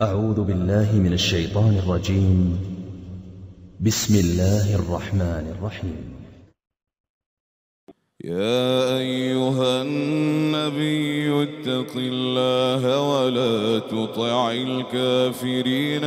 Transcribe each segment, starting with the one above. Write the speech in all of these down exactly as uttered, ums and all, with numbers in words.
أعوذ بالله من الشيطان الرجيم. بسم الله الرحمن الرحيم. يا أيها النبي اتق الله ولا تطع الكافرين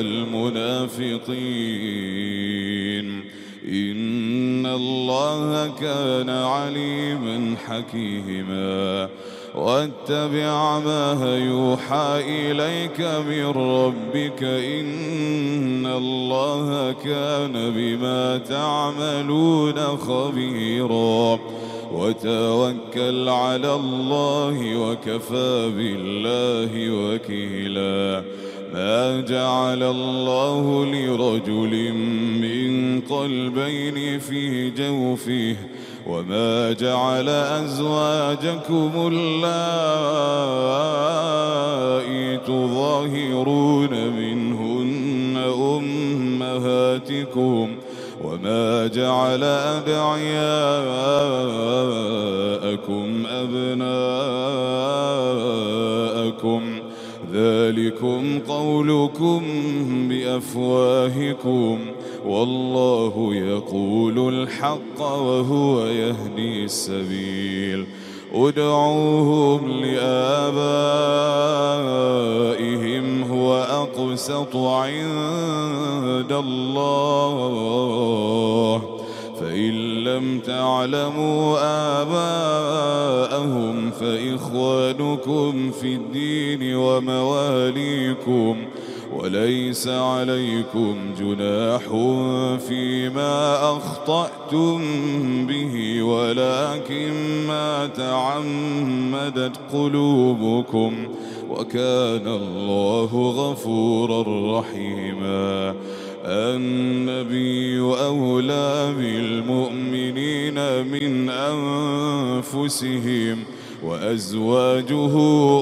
والمنافقين إن الله كان عليما حكيما. واتبع ما يوحى إليك من ربك إن الله كان بما تعملون خبيرا. وتوكل على الله وكفى بالله وكيلا. ما جعل الله لرجل من قلبين في جوفه وما جعل أزواجكم اللائي تظاهرون منهن أمهاتكم وما جعل أدعياءكم أبناءكم ذلكم قولكم بأفواهكم والله يقول الحق وهو يهدي السبيل. ادعوهم لآبائهم هو أقسط عند الله فإن لم تعلموا آباءهم فإخوانكم في الدين ومواليكم وليس عليكم جناح فيما أخطأتم به ولكن ما تعمدت قلوبكم وكان الله غفورا رحيما. النبي أولى بالمؤمنين من أنفسهم وأزواجه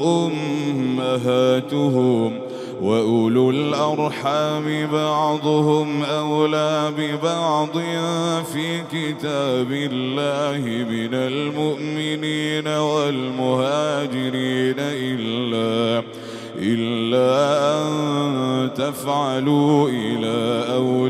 أمهاتهم وأولو الأرحام بعضهم أولى ببعض في كتاب الله من المؤمنين والمهاجرين إلا إلا أن تفعلوا إلى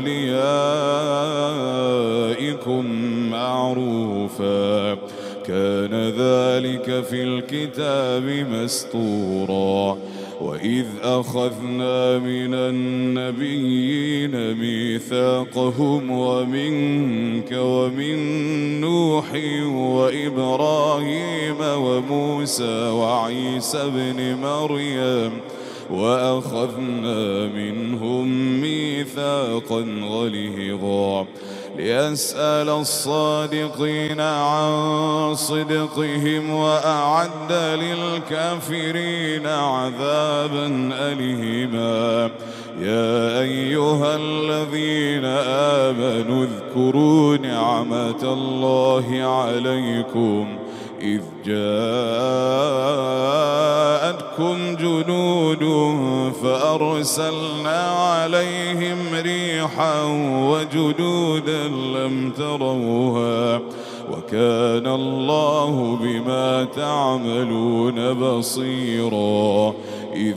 أوليائكم معروفا كان ذلك في الكتاب مسطورا. وإذ أخذنا من النبيين ميثاقهم ومنك ومن نوح وإبراهيم وموسى وعيسى ابن مريم وأخذنا منهم ميثاقا غليظا ليسأل الصادقين عن صدقهم وأعد للكافرين عذابا أليما. يا أيها الذين آمنوا اذكروا نعمة الله عليكم إذ جاءتكم جنود فأرسلنا عليهم ريحا وجنودا لم تروها وكان الله بما تعملون بصيرا. إذ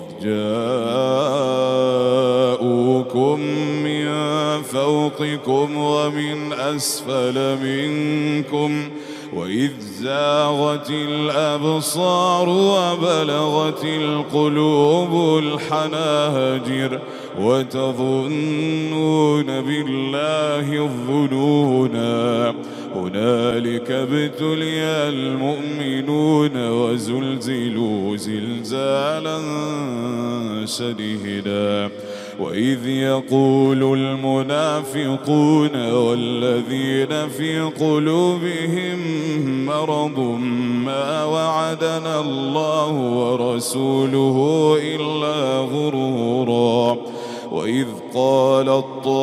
جاءوكم من فوقكم ومن أسفل منكم وإذ زاغت الأبصار وبلغت القلوب الحناجر وتظنون بالله الظنونا. هنالك ابتلي المؤمنون وزلزلوا زلزالا شديدا. وإذ يقول المنافقون والذين في قلوبهم مرض ما وعدنا الله ورسوله إلا غرورا. وإذ قالت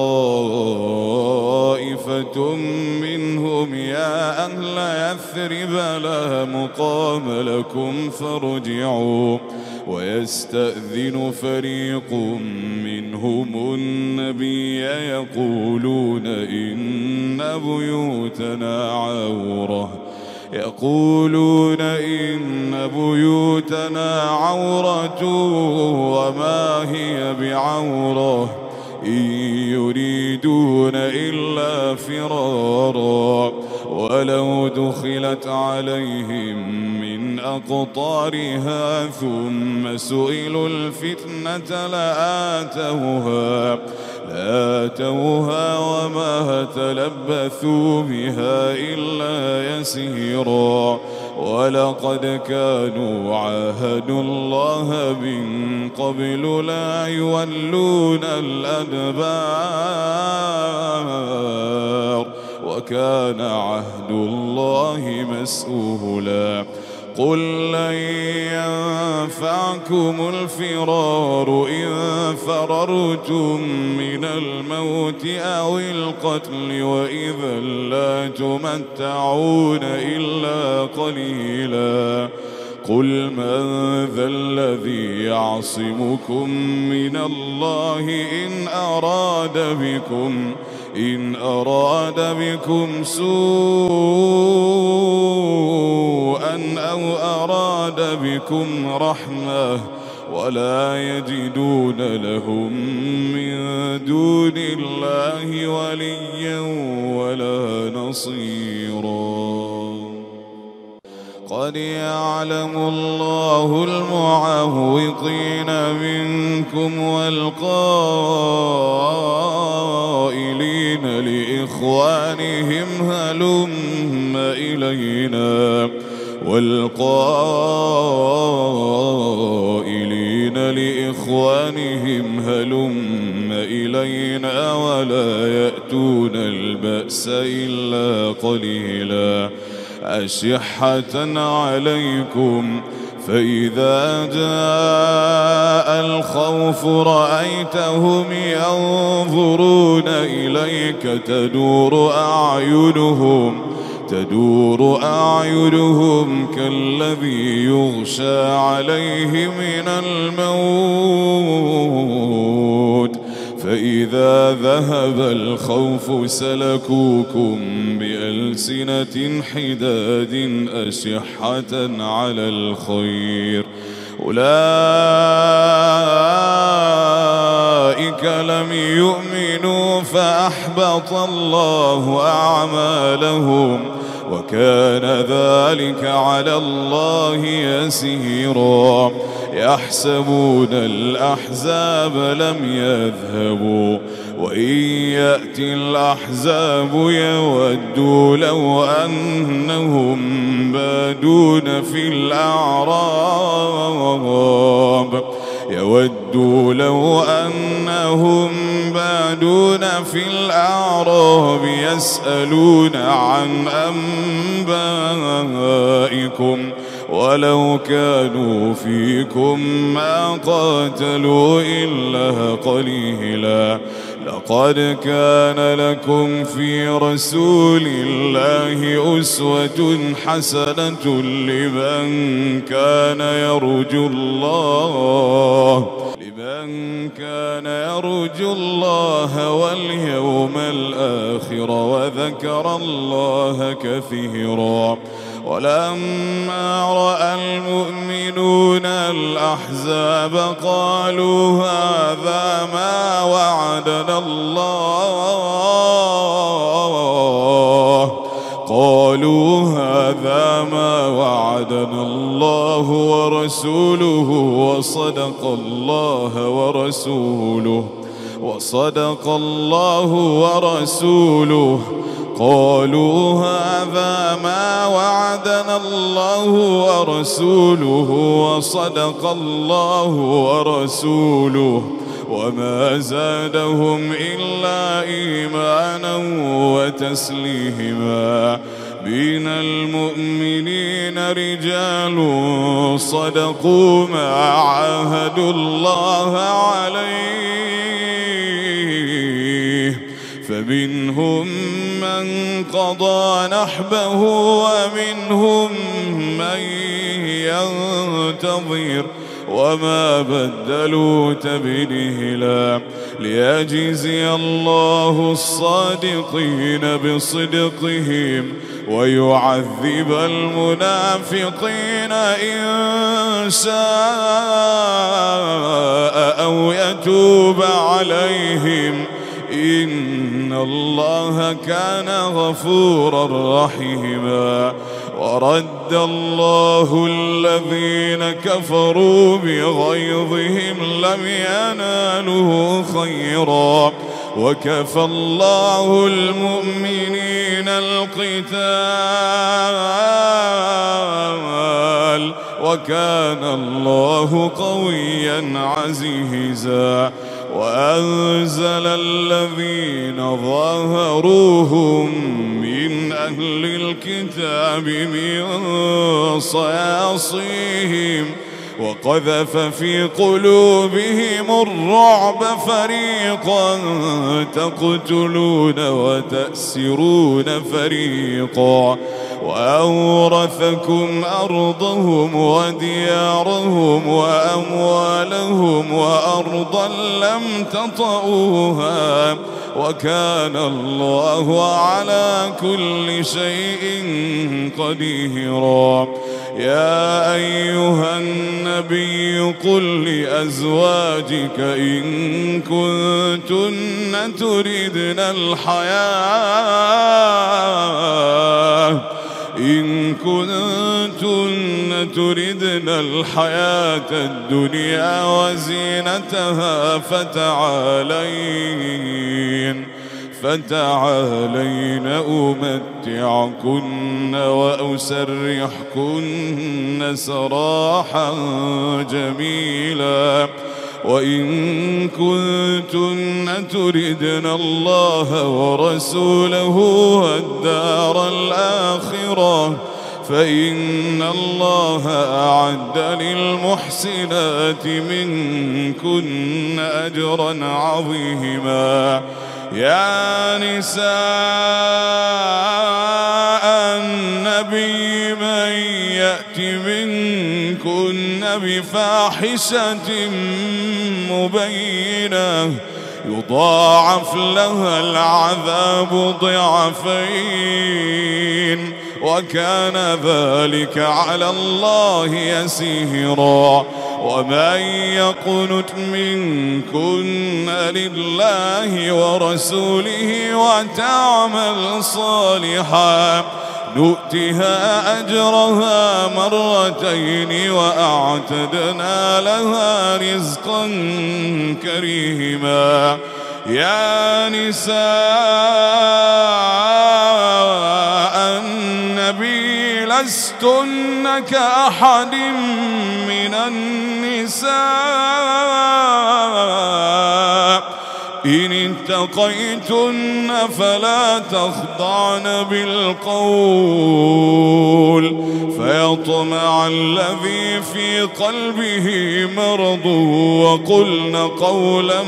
طائفة منهم يا أهل يثرب لا مقام لكم فارجعوا ويستأذن فريق منهم النبي يقولون إن بيوتنا عورة يقولون إن بيوتنا عورة وما هي بعورة إن يريدون إلا فرارا ولو دخلت عليهم من أقطارها ثم سئلوا الفتنة لآتوها لآتوها وما تلبثوا بها إلا يسيرا ولقد كانوا عاهدوا الله من قبل لا يولون الأدبار وكان عهد الله مسؤولا قل لن ينفعكم الفرار إن فررتم من الموت أو القتل وإذا لا تمتعون إلا قليلا قل من ذا الذي يعصمكم من الله إن أراد بكم إن أراد بكم سوءا أو أراد بكم رحمة ولا يجدون لهم من دون الله وليا ولا نصيرا قد يعلم الله المعوقين منكم والقائلين لإخوانهم هلم إلينا والقائلين لإخوانهم هلم إلينا ولا يأتون البأس إلا قليلا أشحة عليكم فإذا جاء الخوف رأيتهم ينظرون إليك تدور أعينهم تدور أعينهم كالذي يغشى عليه من الموت فإذا ذهب الخوف سلكوكم بألسنة حداد أشحة على الخير أولئك لم يؤمنوا فأحبط الله أعمالهم وكان ذلك على الله يسيرا يحسبون الأحزاب لم يذهبوا وإن يأتي الأحزاب يودوا لو أنهم بادون في الأعراب يودوا لو أنهم بادون في الأعراب يسألون عن أنبائكم ولو كانوا فيكم ما قاتلوا إلا قليلا لقد كان لكم في رسول الله أسوة حسنة لمن كان يرجو الله لمن كان يرجو الله واليوم الآخر وذكر الله كثيرا ولما رأى المؤمنون الأحزاب قالوا هذا ما وعدنا الله قالوا هذا ما وعدنا الله ورسوله وصدق الله ورسوله وصدق الله ورسوله قالوا هذا ما وعدنا الله ورسوله وصدق الله ورسوله وما زادهم إلا إيمانا وتسليما من المؤمنين رجال صدقوا ما عاهدوا الله عليه فمنهم من قضى نحبه ومنهم من ينتظر وما بدلوا تبديلا ليجزي الله الصادقين بصدقهم ويعذب المنافقين إن شاء أو يتوب عليهم إن الله كان غفورا رحيما. ورد الله الذين كفروا بغيظهم لم ينالوا خيرا وكفى الله المؤمنين القتال وكان الله قويا عزيزا. وأنزل الذين ظاهروهم من أهل الكتاب من صياصيهم وقذف في قلوبهم الرعب فريقا تقتلون وتأسرون فريقا وأورثكم أرضهم وديارهم وأموالهم وأرضا لم تطئوها وكان الله على كل شيء قديرا. يا أيها النبي قل لأزواجك إن كنتن تردن الحياة إن كنتن تردن الحياة الدنيا وزينتها فتعالين فتعالين أمتعكن وأسرحكن سراحا جميلا. وإن كنتن تردن الله ورسوله والدار الآخرة فإن الله أعد للمحسنات منكن أجرا عظيما. يا نساء النبي من يأت منكن بفاحشة مبينة يضاعف لها العذاب ضعفين وكان ذلك على الله يسيرا. ومن يقنت منكن لله ورسوله وتعمل صالحا نؤتها أجرها مرتين وأعتدنا لها رزقا كريما. يا نساء النبي لستن كأحد من النساء إن اتقيتن فلا تخضعن بالقول فيطمع الذي في قلبه مرض وقلن قولا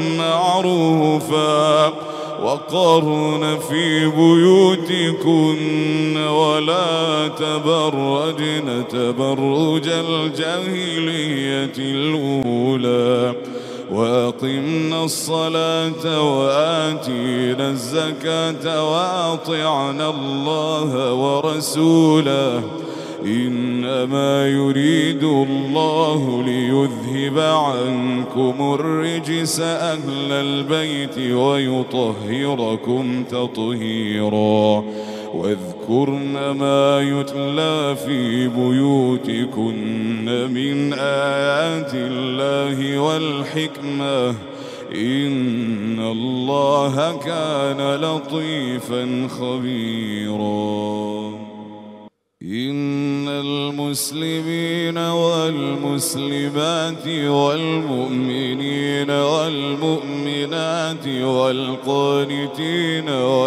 معروفا وقرن في بيوتكن ولا تبرجن تبرج الجاهلية الأولى وأقمنا الصلاة وآتينا الزكاة وأطعنا الله ورسوله إنما يريد الله ليذهب عنكم الرجس أهل البيت ويطهركم تطهيرا. واذكرن ما يتلى في بيوتكن من آيات الله والحكمة إن الله كان لطيفا خبيرا. إن المسلمين والمسلمات والمؤمنين والمؤمنات والقانتين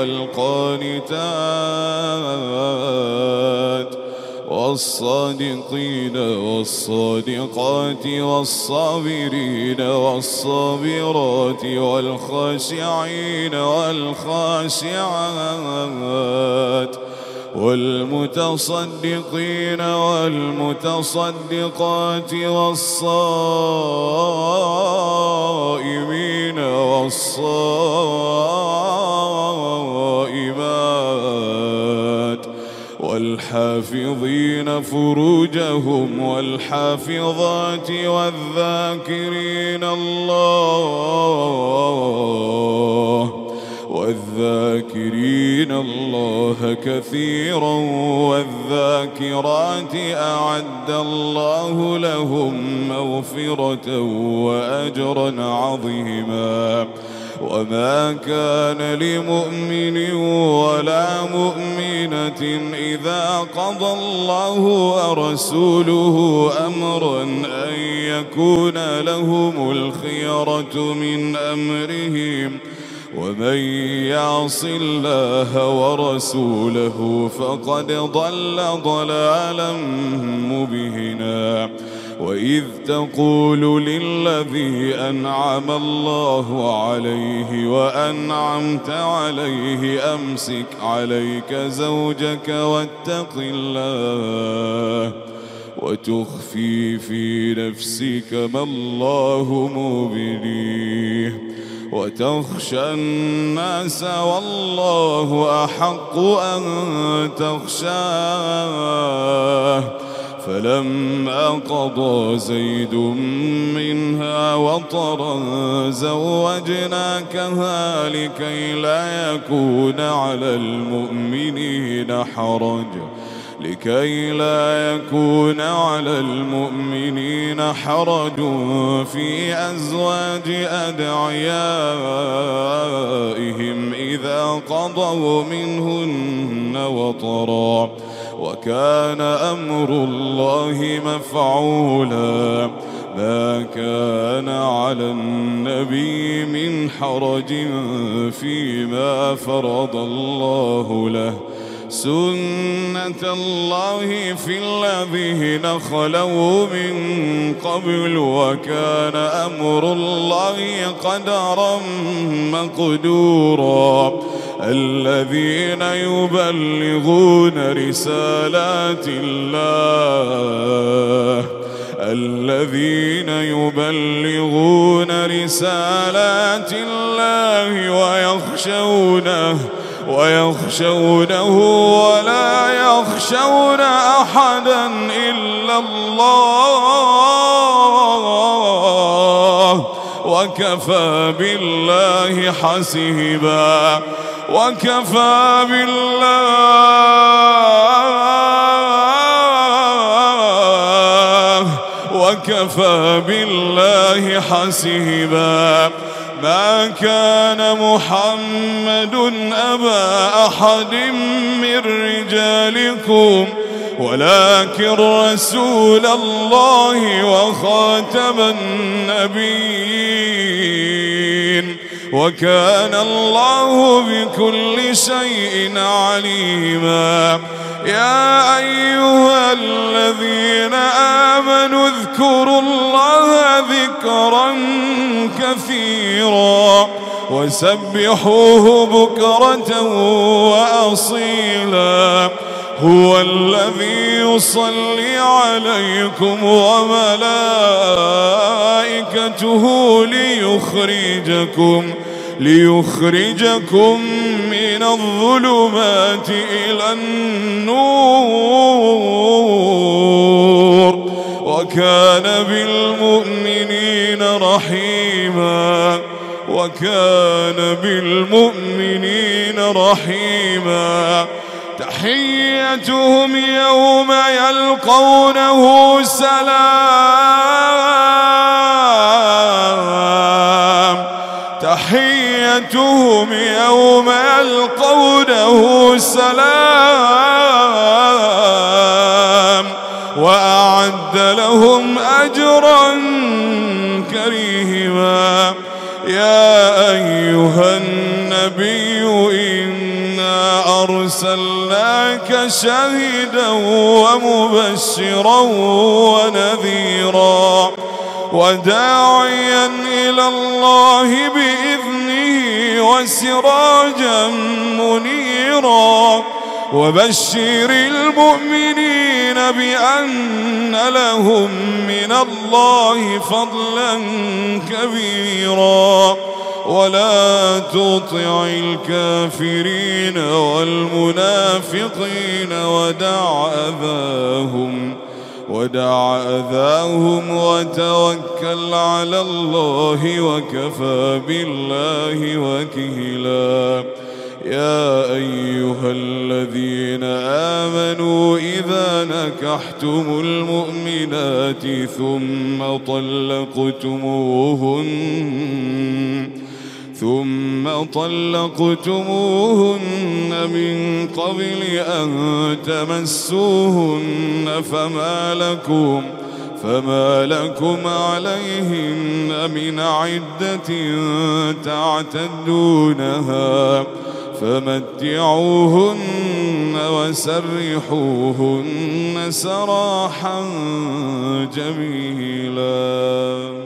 والقانتات والصادقين والصادقات والصابرين والصابرات والخاشعين والخاشعات والمتصدقين والمتصدقات والصائمين والصائمات والحافظين فروجهم والحافظات والذاكرين الله والذاكرين الله كثيرا والذاكرات أعد الله لهم مغفرة وأجرا عظيما. وما كان لمؤمن ولا مؤمنة إذا قضى الله ورسوله أمرا أن يكون لهم الخيرة من أمرهم ومن يعص الله ورسوله فقد ضل ضلالا مبينا. وإذ تقول للذي أنعم الله عليه وأنعمت عليه أمسك عليك زوجك واتق الله وتخفي في نفسك ما الله مبديه وتخشى الناس والله أحق أن تخشاه. فلما قضى زيد منها وطرا زوجناكها لكي لا يكون على المؤمنين حرج لكي لا يكون على المؤمنين حرج في أزواج أدعيائهم إذا قضوا منهن وطرا وكان أمر الله مفعولا. ما كان على النبي من حرج فيما فرض الله له سنة الله في الذين خلوا من قبل وكان أمر الله قدرا مقدورا. الذين يبلغون رسالات الله الذين يبلغون رسالات الله ويخشونه ويخشونه ولا يخشون أحدا إلا الله وكفى بالله حسيبا. وكفى بالله وكفى بالله حسيبا. ما كان محمد أبا أحد من رجالكم ولكن رسول الله وخاتم النبيين وكان الله بكل شيء عليما. يا أيها الذين آمنوا اذكروا الله ذكرا كثيرا وسبحوه بكرة وأصيلا. هو الذي يصلي عليكم وملائكته ليخرجكم ليخرجكم من الظلمات إلى النور وكان بالمؤمنين رحيما وكان بالمؤمنين رحيما. تحيتهم يوم يلقونه سلام تحيتهم يوم يلقونه سلام وأعد لهم أجرا كريما. يا أيها النبي إنا أرسلناك شاهدا ومبشرا ونذيرا وداعيا إلى الله بإذنه وسراجا منيرا وبشر المؤمنين بأن لهم من الله فضلا كبيرا ولا تطع الكافرين والمنافقين ودع أذاهم ودع أذاهم وتوكل على الله وكفى بالله وكيلا. يا أيها الذين آمنوا إذا نكحتم المؤمنات ثم طلقتموهن ثم طلقتموهن من قبل أن تمسوهن فما لكم فما لكم عليهن من عدة تعتدونها فمتعوهن وسرحوهن سراحا جميلا.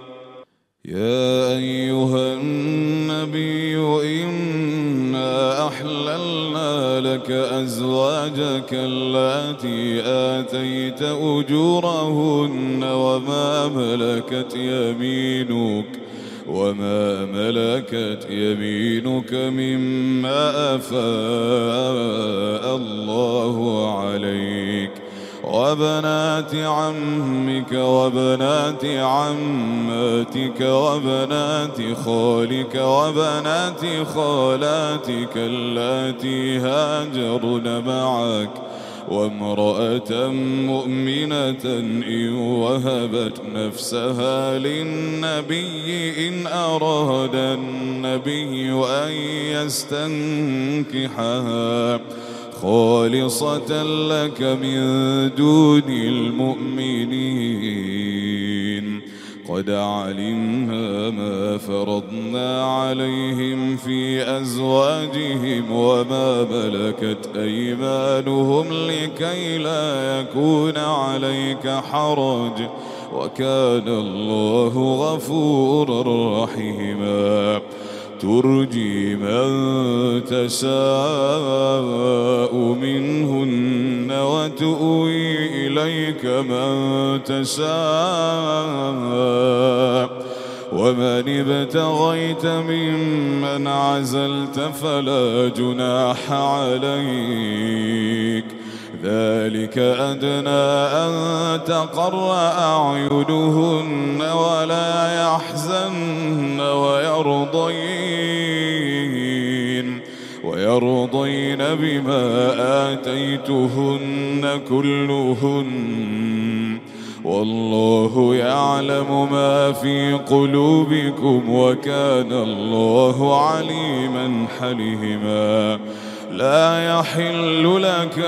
يا أيها النبي إنا أحللنا لك أزواجك اللاتي آتيت أجورهن وما ملكت يمينك وما ملكت يمينك مما أفاء الله عليك وبنات عمك وبنات عماتك وبنات خالك وبنات خالاتك اللاتي هاجرن معك وامرأة مؤمنة إن وهبت نفسها للنبي إن أراد النبي أن يستنكحها خالصة لك من دون المؤمنين. قد علمنا ما فرضنا عليهم في أزواجهم وما ملكت أيمانهم لكي لا يكون عليك حرج وكان الله غفورا رحيما. ترجي من تشاء منهن وتؤوي إليك من تشاء ومن ابتغيت ممن عزلت فلا جناح عليك ذلك أدنى أن تقر أعينهن ولا يحزن ويرضين ويرضين بما آتيتهن كلهن والله يعلم ما في قلوبكم وكان الله عليما حليما. لا يحل لك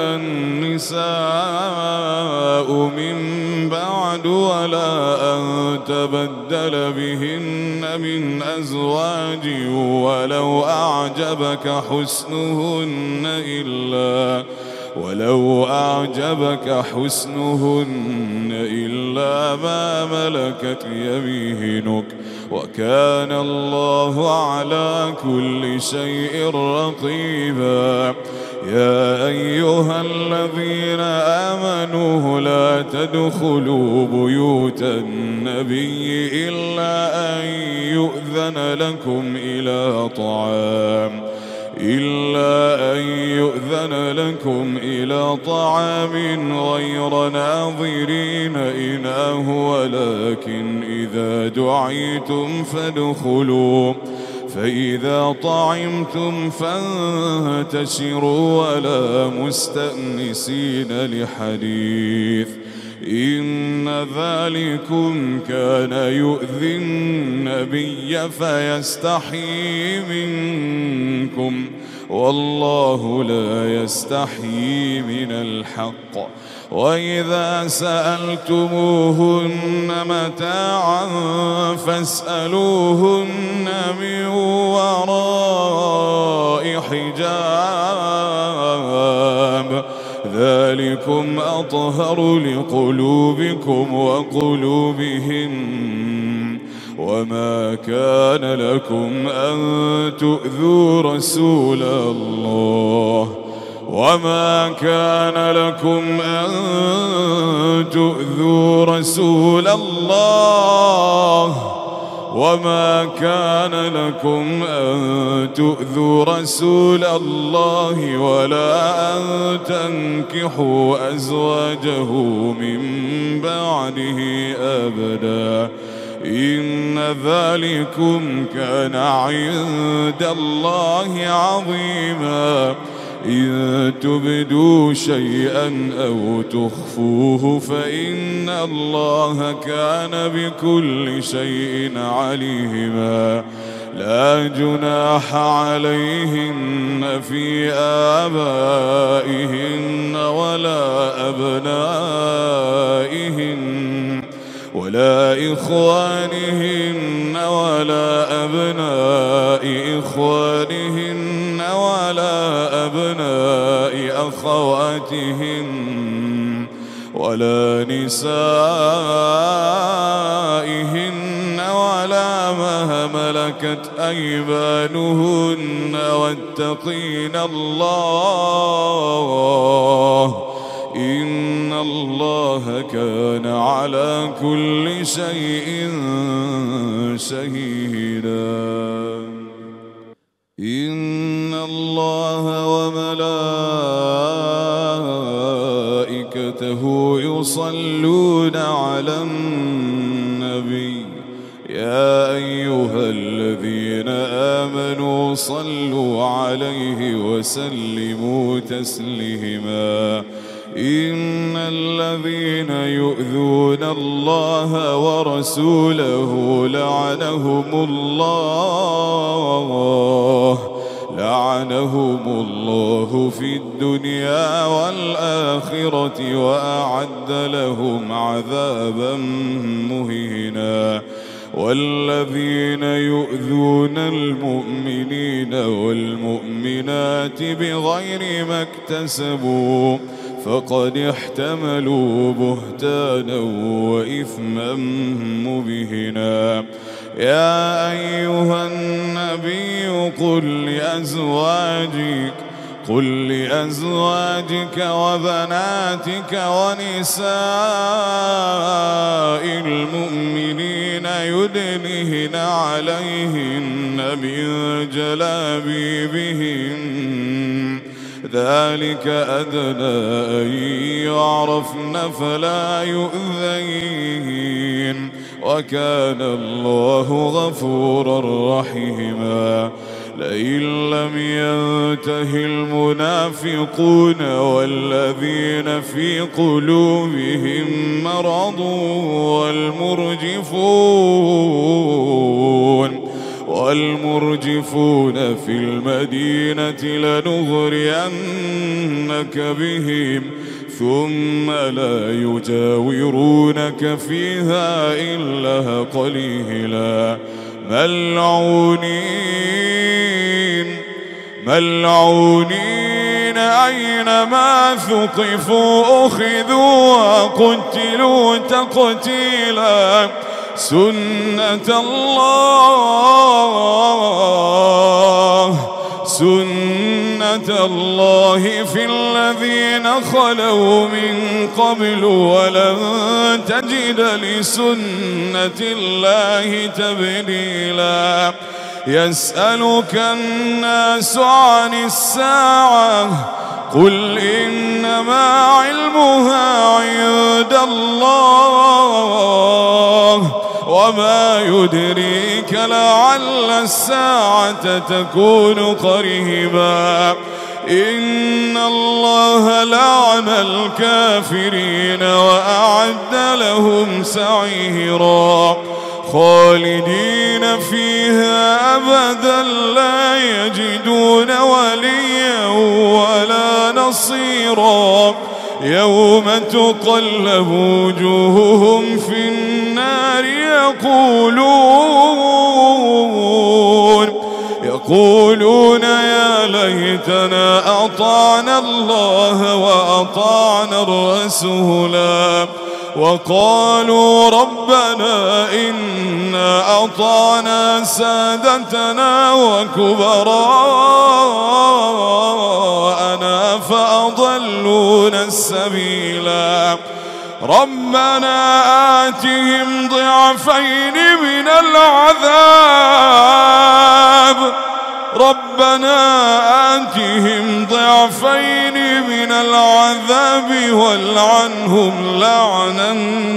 النساء من بعد ولا أن تبدل بهن من أزواج ولو أعجبك حسنهن إلا ولو أعجبك حسنهن إلا ما ملكت يمينك وكان الله على كل شيء رقيبا. يا أيها الذين آمنوا لا تدخلوا بيوت النبي إلا أن يؤذن لكم إلى طعام إلا أن يؤذن لكم إلى طعام غير ناظرين إناه ولكن إذا دعيتم فادخلوا فإذا طعمتم فانتشروا ولا مستأنسين لحديث إن ذلكم كان يؤذي النبي فيستحيي منكم والله لا يستحيي من الحق. وإذا سألتموهن متاعا فاسألوهن من وراء حجاب ذلكم أطهر لقلوبكم وقلوبهم. وما كان لكم أن تؤذوا رسول الله وما كان لكم أن تؤذوا رسول الله وما كان لكم أن تؤذوا رسول الله ولا أن تنكحوا أزواجه من بعده أبدا إن ذلكم كان عند الله عظيما إن تبدوا شيئا أو تخفوه فإن الله كان بكل شيء عليما لا جناح عليهن في آبائهن ولا أبنائهن ولا إخوانهن ولا أبناء إخوانهن ولا أبناء أخواتهن ولا نسائهن ولا ما ملكت أيمانهن واتقين الله إن الله كان على كل شيء شهيدا إن الله وملائكته يصلون على النبي يا أيها الذين آمنوا صلوا عليه وسلموا تسليما إن الذين يؤذون الله ورسوله لعنهم الله لعنهم الله في الدنيا والآخرة وأعد لهم عذابا مهينا والذين يؤذون المؤمنين والمؤمنات بغير ما اكتسبوا فقد احتملوا بهتانا وإثما مبينا يا أيها النبي قل لأزواجك قل لأزواجك وبناتك ونساء المؤمنين يدنهن عليهن من جلابيبهن ذلك أدنى أن يعرفن فلا يؤذين وكان الله غفورا رحيما لئن لم ينته المنافقون والذين في قلوبهم مرض والمرجفون والمرجفون في المدينة لنغرينك بهم ثم لا يجاورونك فيها إلا قليلا ملعونين ملعونين أينما ثقفوا أخذوا وقتلوا تقتيلا سنة الله سنة الله في الذين خلوا من قبل ولن تجد لسنة الله تبديلا يسألك الناس عن الساعة قل إنما علمها عند الله وما يدريك لعل الساعة تكون قريبا إن الله لعن الكافرين وأعد لهم سعيرا خالدين فيها أبدا لا يجدون وليا ولا نصيرا يوم تقلب وجوههم في النار يقولون يقولون يا ليتنا أطعنا الله وأطعنا الرسولا وقالوا ربنا إنا أطعنا سادتنا وكبراءنا فأطعنا يهتدون السبيلا ربنا آتهم ضعفين من العذاب ربنا آتهم ضعفين من العذاب والعنهم لعنا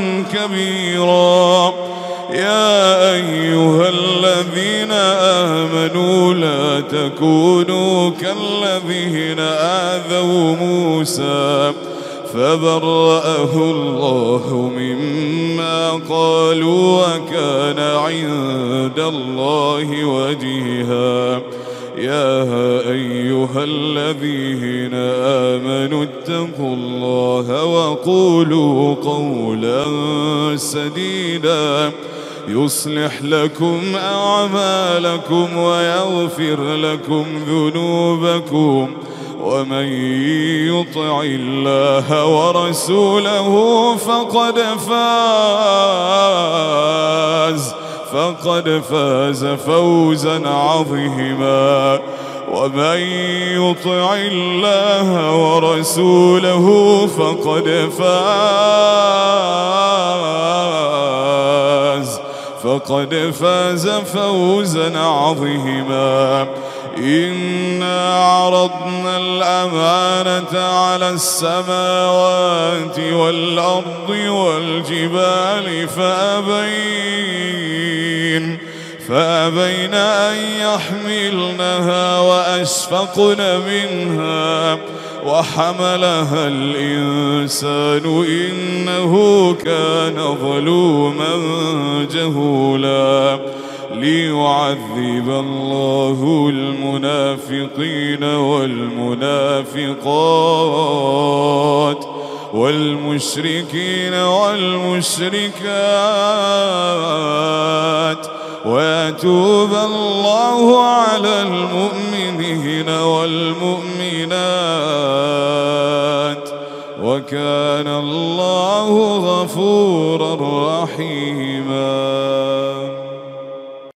كبيرا يا أيها الذين آمنوا لا تكونوا كالذين آذوا موسى فبرأه الله مما قالوا وكان عند الله وجيها يا أيها الذين آمنوا اتقوا الله وقولوا قولا سديدا يصلح لكم أعمالكم ويغفر لكم ذنوبكم ومن يطع الله ورسوله فقد فاز فقد فاز فوزا عظيما ومن يطع الله ورسوله فقد فاز فقد فاز فوزا عظيما إنا عرضنا الأمانة على السماوات والأرض والجبال فأبين فأبين أن يحملنها وأشفقن منها وحملها الإنسان إنه كان ظلوما جهولا ليعذب الله المنافقين والمنافقات والمشركين والمشركات ويتوب الله على المؤمنين والمؤمنات وكان الله غفورا رحيما.